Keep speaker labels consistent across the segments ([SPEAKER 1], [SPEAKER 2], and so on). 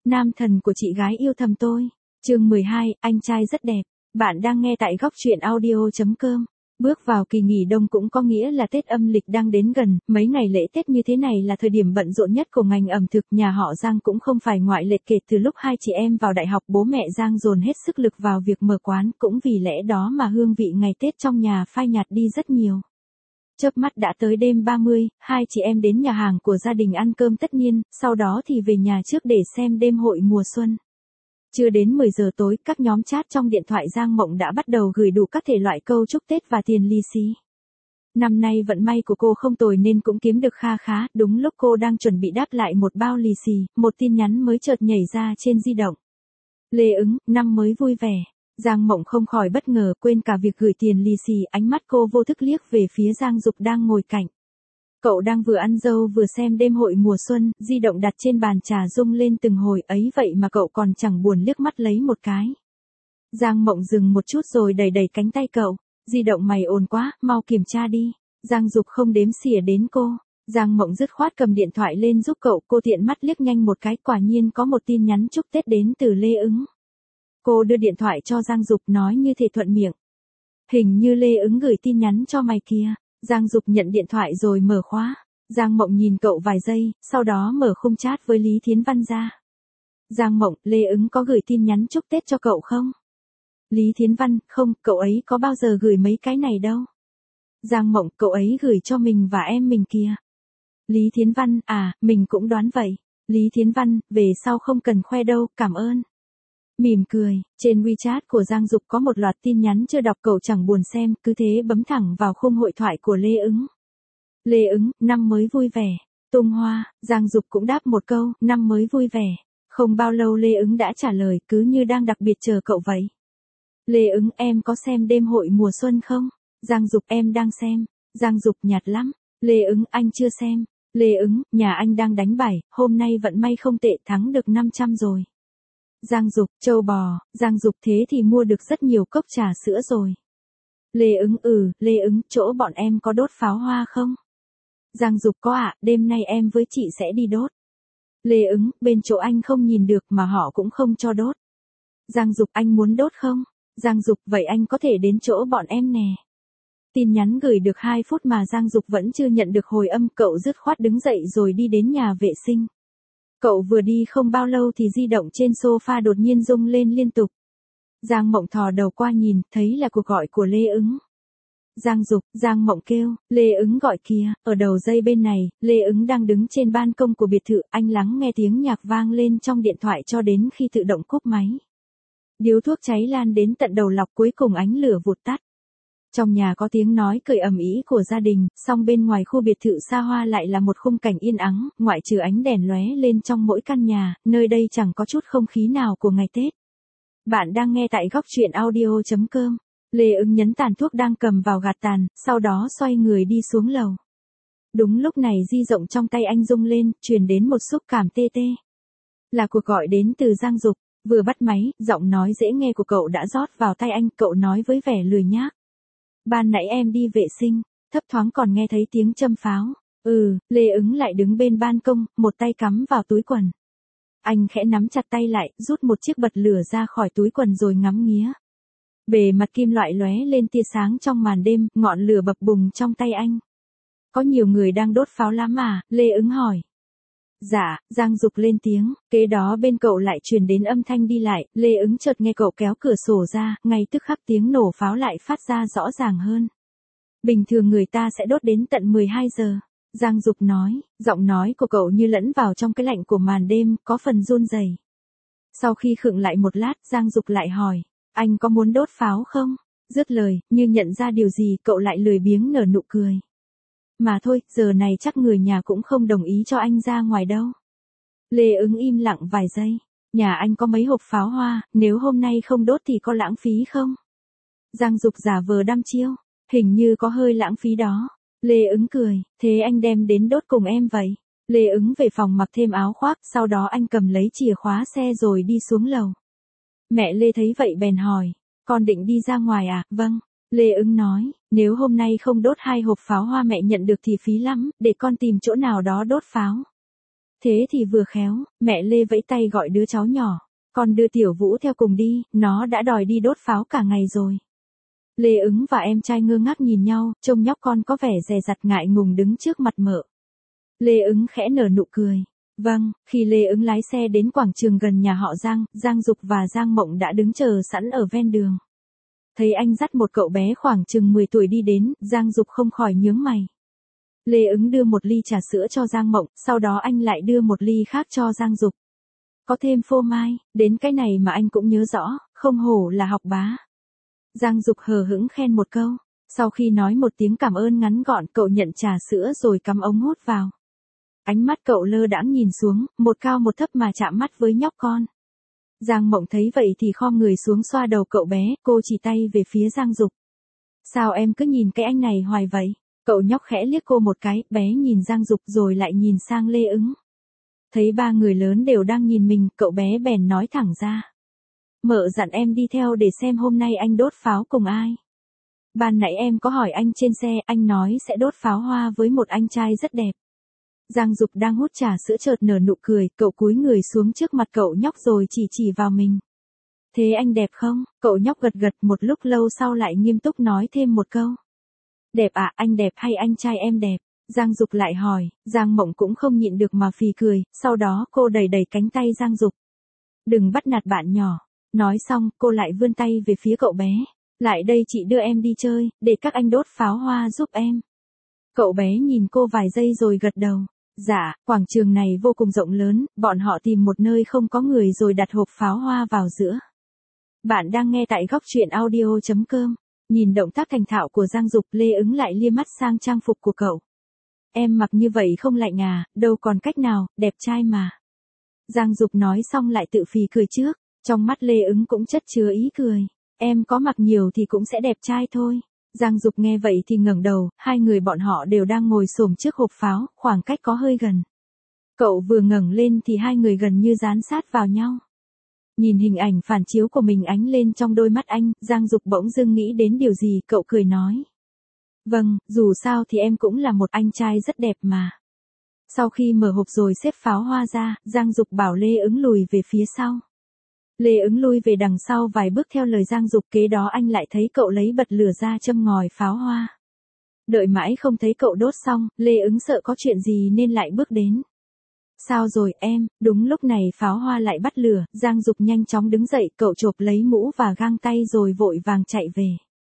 [SPEAKER 1] Nam thần của chị gái yêu thầm tôi. Chương 12, anh trai rất đẹp. Bạn đang nghe tại góc truyện audio.com. Bước vào kỳ nghỉ đông cũng có nghĩa là Tết âm lịch đang đến gần, mấy ngày lễ Tết như thế này là thời điểm bận rộn nhất của ngành ẩm thực. Nhà họ Giang cũng không phải ngoại lệ, kể từ lúc hai chị em vào đại học bố mẹ Giang dồn hết sức lực vào việc mở quán, cũng vì lẽ đó mà hương vị ngày Tết trong nhà phai nhạt đi rất nhiều. Chớp mắt đã tới đêm 30, hai chị em đến nhà hàng của gia đình ăn cơm tất niên, sau đó thì về nhà trước để xem đêm hội mùa xuân. Chưa đến 10 giờ tối, các nhóm chat trong điện thoại Giang Mộng đã bắt đầu gửi đủ các thể loại câu chúc Tết và tiền lì xì. Năm nay vận may của cô không tồi nên cũng kiếm được kha khá, đúng lúc cô đang chuẩn bị đáp lại một bao lì xì, một tin nhắn mới chợt nhảy ra trên di động. Lê Ứng, năm mới vui vẻ. Giang Mộng không khỏi bất ngờ, quên cả việc gửi tiền lì xì, ánh mắt cô vô thức liếc về phía Giang Dục đang ngồi cạnh. Cậu đang vừa ăn dâu vừa xem đêm hội mùa xuân, di động đặt trên bàn trà rung lên từng hồi, ấy vậy mà cậu còn chẳng buồn liếc mắt lấy một cái. Giang Mộng dừng một chút rồi đẩy đẩy cánh tay cậu, di động mày ồn quá, mau kiểm tra đi. Giang Dục không đếm xỉa đến cô. Giang Mộng dứt khoát cầm điện thoại lên giúp cậu, cô tiện mắt liếc nhanh một cái, quả nhiên có một tin nhắn chúc Tết đến từ Lê Ứng. Cô đưa điện thoại cho Giang Dục nói như thể thuận miệng. Hình như Lê Ứng gửi tin nhắn cho mày kìa. Giang Dục nhận điện thoại rồi mở khóa. Giang Mộng nhìn cậu vài giây, sau đó mở khung chat với Lý Thiến Văn ra. Giang Mộng, Lê Ứng có gửi tin nhắn chúc Tết cho cậu không? Lý Thiến Văn, không, cậu ấy có bao giờ gửi mấy cái này đâu. Giang Mộng, cậu ấy gửi cho mình và em mình kìa. Lý Thiến Văn, à, mình cũng đoán vậy. Lý Thiến Văn, về sau không cần khoe đâu, cảm ơn. Mỉm cười, trên WeChat của Giang Dục có một loạt tin nhắn chưa đọc, cậu chẳng buồn xem, cứ thế bấm thẳng vào khung hội thoại của Lê Ứng. Lê Ứng, năm mới vui vẻ. Tung hoa, Giang Dục cũng đáp một câu, năm mới vui vẻ. Không bao lâu Lê Ứng đã trả lời, cứ như đang đặc biệt chờ cậu vậy. Lê Ứng, em có xem đêm hội mùa xuân không? Giang Dục, em đang xem. Giang Dục, nhạt lắm. Lê Ứng, anh chưa xem. Lê Ứng, nhà anh đang đánh bài, hôm nay vận may không tệ, thắng được 500 rồi. Giang Dục, trâu bò. Giang Dục, thế thì mua được rất nhiều cốc trà sữa rồi. Lê Ứng, Lê Ứng, chỗ bọn em có đốt pháo hoa không? Giang Dục, có ạ, đêm nay em với chị sẽ đi đốt. Lê Ứng, bên chỗ anh không nhìn được mà họ cũng không cho đốt. Giang Dục, anh muốn đốt không? Giang Dục, vậy anh có thể đến chỗ bọn em nè. Tin nhắn gửi được 2 phút mà Giang Dục vẫn chưa nhận được hồi âm, cậu dứt khoát đứng dậy rồi đi đến nhà vệ sinh. Cậu vừa đi không bao lâu thì di động trên sofa đột nhiên rung lên liên tục. Giang Mộng thò đầu qua nhìn, thấy là cuộc gọi của Lê Ứng. Giang Dục, Giang Mộng kêu, Lê Ứng gọi kìa, ở đầu dây bên này, Lê Ứng đang đứng trên ban công của biệt thự, anh lắng nghe tiếng nhạc vang lên trong điện thoại cho đến khi tự động cúp máy. Điếu thuốc cháy lan đến tận đầu lọc, cuối cùng ánh lửa vụt tắt. Trong nhà có tiếng nói cười ầm ĩ của gia đình, song bên ngoài khu biệt thự xa hoa lại là một khung cảnh yên ắng, ngoại trừ ánh đèn lóe lên trong mỗi căn nhà, nơi đây chẳng có chút không khí nào của ngày Tết. Bạn đang nghe tại góc truyện audio.com. Lê Ứng nhấn tàn thuốc đang cầm vào gạt tàn, sau đó xoay người đi xuống lầu. Đúng lúc này di động trong tay anh rung lên, truyền đến một xúc cảm tê tê. Là cuộc gọi đến từ Giang Dục, vừa bắt máy, giọng nói dễ nghe của cậu đã rót vào tay anh, cậu nói với vẻ lười nhác. Ban nãy em đi vệ sinh, thấp thoáng còn nghe thấy tiếng châm pháo. Lê Ứng lại đứng bên ban công, một tay cắm vào túi quần. Anh khẽ nắm chặt tay lại, rút một chiếc bật lửa ra khỏi túi quần rồi ngắm nghía. Bề mặt kim loại lóe lên tia sáng trong màn đêm, ngọn lửa bập bùng trong tay anh. Có nhiều người đang đốt pháo lắm à? Lê Ứng hỏi. Dạ, Giang Dục lên tiếng, kế đó bên cậu lại truyền đến âm thanh đi lại, Lê Ứng chợt nghe cậu kéo cửa sổ ra, ngay tức khắc tiếng nổ pháo lại phát ra rõ ràng hơn. Bình thường người ta sẽ đốt đến tận 12 giờ. Giang Dục nói, giọng nói của cậu như lẫn vào trong cái lạnh của màn đêm, có phần run rẩy. Sau khi khựng lại một lát, Giang Dục lại hỏi, anh có muốn đốt pháo không? Dứt lời, như nhận ra điều gì, cậu lại lười biếng nở nụ cười. Mà thôi, giờ này chắc người nhà cũng không đồng ý cho anh ra ngoài đâu. Lê Ứng im lặng vài giây. Nhà anh có mấy hộp pháo hoa, nếu hôm nay không đốt thì có lãng phí không? Giang Dục giả vờ đăm chiêu. Hình như có hơi lãng phí đó. Lê Ứng cười, thế anh đem đến đốt cùng em vậy. Lê Ứng về phòng mặc thêm áo khoác, sau đó anh cầm lấy chìa khóa xe rồi đi xuống lầu. Mẹ Lê thấy vậy bèn hỏi, con định đi ra ngoài à? Vâng. Lê Ứng nói, nếu hôm nay không đốt 2 hộp pháo hoa mẹ nhận được thì phí lắm, để con tìm chỗ nào đó đốt pháo. Thế thì vừa khéo, mẹ Lê vẫy tay gọi đứa cháu nhỏ. Con đưa Tiểu Vũ theo cùng đi, nó đã đòi đi đốt pháo cả ngày rồi. Lê Ứng và em trai ngơ ngác nhìn nhau, trông nhóc con có vẻ dè dặt ngại ngùng đứng trước mặt mợ. Lê Ứng khẽ nở nụ cười. Vâng, khi Lê Ứng lái xe đến quảng trường gần nhà họ Giang, Giang Dục và Giang Mộng đã đứng chờ sẵn ở ven đường. Thấy anh dắt một cậu bé khoảng chừng 10 tuổi đi đến, Giang Dục không khỏi nhướng mày. Lê Ứng đưa một ly trà sữa cho Giang Mộng, sau đó anh lại đưa một ly khác cho Giang Dục. Có thêm phô mai, đến cái này mà anh cũng nhớ rõ, không hổ là học bá. Giang Dục hờ hững khen một câu, sau khi nói một tiếng cảm ơn ngắn gọn cậu nhận trà sữa rồi cắm ống hút vào. Ánh mắt cậu lơ đãng nhìn xuống, một cao một thấp mà chạm mắt với nhóc con. Giang Mộng thấy vậy thì khom người xuống xoa đầu cậu bé, cô chỉ tay về phía Giang Dục. Sao em cứ nhìn cái anh này hoài vậy? Cậu nhóc khẽ liếc cô một cái, bé nhìn Giang Dục rồi lại nhìn sang Lê Ứng. Thấy ba người lớn đều đang nhìn mình, cậu bé bèn nói thẳng ra. Mợ dặn em đi theo để xem hôm nay anh đốt pháo cùng ai. Ban nãy em có hỏi anh trên xe, anh nói sẽ đốt pháo hoa với một anh trai rất đẹp. Giang Dục đang hút trà sữa chợt nở nụ cười, cậu cúi người xuống trước mặt cậu nhóc rồi chỉ vào mình. Thế anh đẹp không? Cậu nhóc gật gật, một lúc lâu sau lại nghiêm túc nói thêm một câu. Đẹp ạ, anh đẹp hay anh trai em đẹp? Giang Dục lại hỏi, Giang Mộng cũng không nhịn được mà phì cười, sau đó cô đẩy cánh tay Giang Dục. Đừng bắt nạt bạn nhỏ. Nói xong, cô lại vươn tay về phía cậu bé. Lại đây chị đưa em đi chơi, để các anh đốt pháo hoa giúp em. Cậu bé nhìn cô vài giây rồi gật đầu. Dạ, quảng trường này vô cùng rộng lớn, bọn họ tìm một nơi không có người rồi đặt hộp pháo hoa vào giữa. Bạn đang nghe tại góc truyện audio.com. Nhìn động tác thành thạo của Giang Dục, Lê Ứng lại lia mắt sang trang phục của cậu. Em mặc như vậy không lạnh à, đâu còn cách nào, đẹp trai mà. Giang Dục nói xong lại tự phì cười trước, trong mắt Lê Ứng cũng chất chứa ý cười. Em có mặc nhiều thì cũng sẽ đẹp trai thôi. Giang Dục nghe vậy thì ngẩng đầu, hai người bọn họ đều đang ngồi xổm trước hộp pháo, khoảng cách có hơi gần. Cậu vừa ngẩng lên thì hai người gần như dán sát vào nhau. Nhìn hình ảnh phản chiếu của mình ánh lên trong đôi mắt anh, Giang Dục bỗng dưng nghĩ đến điều gì, cậu cười nói. Vâng, dù sao thì em cũng là một anh trai rất đẹp mà. Sau khi mở hộp rồi xếp pháo hoa ra, Giang Dục bảo Lê Ứng lùi về phía sau. Lê Ứng lui về đằng sau vài bước theo lời Giang Dục, kế đó anh lại thấy cậu lấy bật lửa ra châm ngòi pháo hoa. Đợi mãi không thấy cậu đốt xong, Lê Ứng sợ có chuyện gì nên lại bước đến. Sao rồi em? Đúng lúc này pháo hoa lại bắt lửa, Giang Dục nhanh chóng đứng dậy, cậu chộp lấy mũ và găng tay rồi vội vàng chạy về.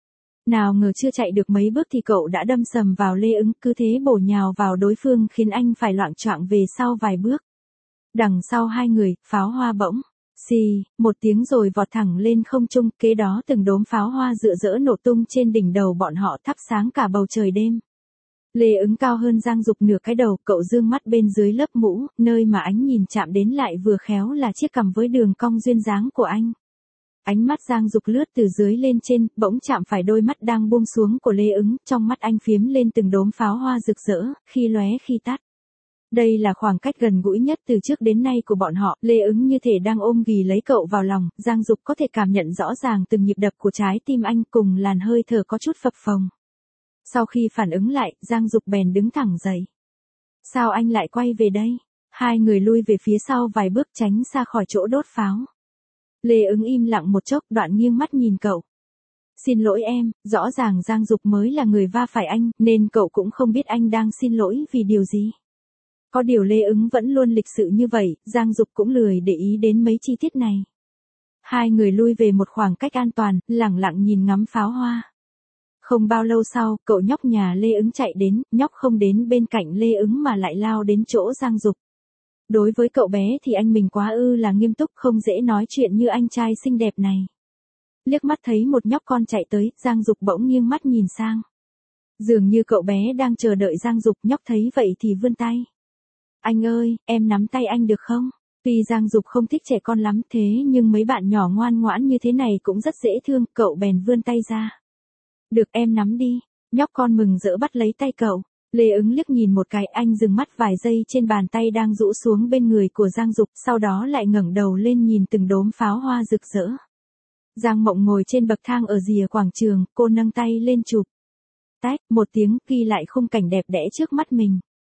[SPEAKER 1] Nào ngờ chưa chạy được mấy bước thì cậu đã đâm sầm vào Lê Ứng, cứ thế bổ nhào vào đối phương khiến anh phải loạng choạng về sau vài bước. Đằng sau hai người, pháo hoa bỗng xì, một tiếng rồi vọt thẳng lên không trung, kế đó từng đốm pháo hoa rực rỡ nổ tung trên đỉnh đầu bọn họ, thắp sáng cả bầu trời đêm. Lê Ứng cao hơn Giang Dục nửa cái đầu, cậu dương mắt bên dưới lớp mũ, nơi mà ánh nhìn chạm đến lại vừa khéo là chiếc cằm với đường cong duyên dáng của anh. Ánh mắt Giang Dục lướt từ dưới lên trên, bỗng chạm phải đôi mắt đang buông xuống của Lê Ứng, trong mắt anh phiếm lên từng đốm pháo hoa rực rỡ, khi lóe khi tắt. Đây là khoảng cách gần gũi nhất từ trước đến nay của bọn họ, Lê Ứng như thể đang ôm ghì lấy cậu vào lòng, Giang Dục có thể cảm nhận rõ ràng từng nhịp đập của trái tim anh cùng làn hơi thở có chút phập phồng. Sau khi phản ứng lại, Giang Dục bèn đứng thẳng dậy. Sao anh lại quay về đây? Hai người lui về phía sau vài bước tránh xa khỏi chỗ đốt pháo. Lê Ứng im lặng một chốc, đoạn nghiêng mắt nhìn cậu. Xin lỗi em, rõ ràng Giang Dục mới là người va phải anh, nên cậu cũng không biết anh đang xin lỗi vì điều gì. Có điều Lê Ứng vẫn luôn lịch sự như vậy, Giang Dục cũng lười để ý đến mấy chi tiết này. Hai người lui về một khoảng cách an toàn, lẳng lặng nhìn ngắm pháo hoa. Không bao lâu sau, cậu nhóc nhà Lê Ứng chạy đến, nhóc không đến bên cạnh Lê Ứng mà lại lao đến chỗ Giang Dục. Đối với cậu bé thì anh mình quá là nghiêm túc, không dễ nói chuyện như anh trai xinh đẹp này. Liếc mắt thấy một nhóc con chạy tới, Giang Dục bỗng nghiêng mắt nhìn sang. Dường như cậu bé đang chờ đợi Giang Dục, nhóc thấy vậy thì vươn tay. Anh ơi, em nắm tay anh được không? Tuy Giang Dục không thích trẻ con lắm thế nhưng mấy bạn nhỏ ngoan ngoãn như thế này cũng rất dễ thương, cậu bèn vươn tay ra. Được, em nắm đi. Nhóc con mừng rỡ bắt lấy tay cậu. Lê Ứng liếc nhìn một cái, anh dừng mắt vài giây trên bàn tay đang rũ xuống bên người của Giang Dục, sau đó lại ngẩng đầu lên nhìn từng đốm pháo hoa rực rỡ. Giang Mộng ngồi trên bậc thang ở rìa quảng trường, cô nâng tay lên chụp. Tách, một tiếng, ghi lại khung cảnh đẹp đẽ trước mắt mình.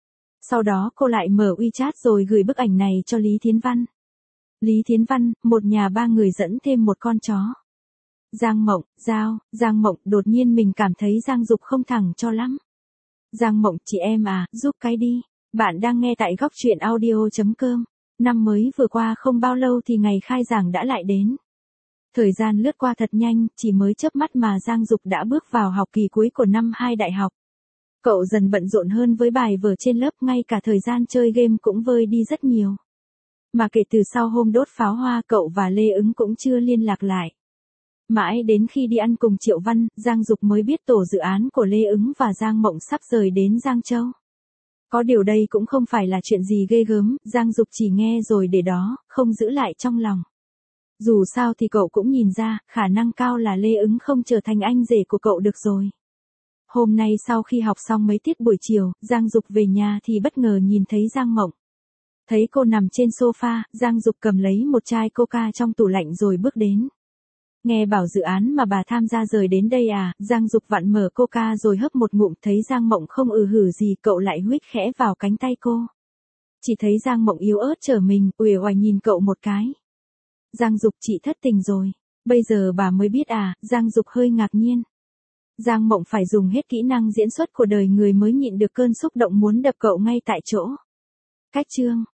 [SPEAKER 1] Sau đó cô lại mở WeChat rồi gửi bức ảnh này cho Lý Thiến Văn. Lý Thiến Văn, một nhà ba người dẫn thêm một con chó. Giang Mộng, Giang Mộng, đột nhiên mình cảm thấy Giang Dục không thẳng cho lắm. Giang Mộng, chị em à, giúp cái đi. Bạn đang nghe tại góc truyện audio.com. Năm mới vừa qua không bao lâu thì ngày khai giảng đã lại đến. Thời gian lướt qua thật nhanh, chỉ mới chớp mắt mà Giang Dục đã bước vào học kỳ cuối của năm 2 đại học. Cậu dần bận rộn hơn với bài vở trên lớp, ngay cả thời gian chơi game cũng vơi đi rất nhiều. Mà kể từ sau hôm đốt pháo hoa, cậu và Lê Ứng cũng chưa liên lạc lại. Mãi đến khi đi ăn cùng Triệu Văn, Giang Dục mới biết tổ dự án của Lê Ứng và Giang Mộng sắp rời đến Giang Châu. Có điều đây cũng không phải là chuyện gì ghê gớm, Giang Dục chỉ nghe rồi để đó, không giữ lại trong lòng. Dù sao thì cậu cũng nhìn ra, khả năng cao là Lê Ứng không trở thành anh rể của cậu được rồi. Hôm nay sau khi học xong mấy tiết buổi chiều, Giang Dục về nhà thì bất ngờ nhìn thấy Giang Mộng. Thấy cô nằm trên sofa, Giang Dục cầm lấy một chai coca trong tủ lạnh rồi bước đến. Nghe bảo dự án mà bà tham gia rời đến đây à, Giang Dục vặn mở coca rồi hớp một ngụm, thấy Giang Mộng không hử gì, cậu lại huýt khẽ vào cánh tay cô. Chỉ thấy Giang Mộng yếu ớt trở mình, uể oải nhìn cậu một cái. Giang Dục, chị thất tình rồi. Bây giờ bà mới biết à, Giang Dục hơi ngạc nhiên. Giang Mộng phải dùng hết kỹ năng diễn xuất của đời người mới nhịn được cơn xúc động muốn đập cậu ngay tại chỗ. Cách chương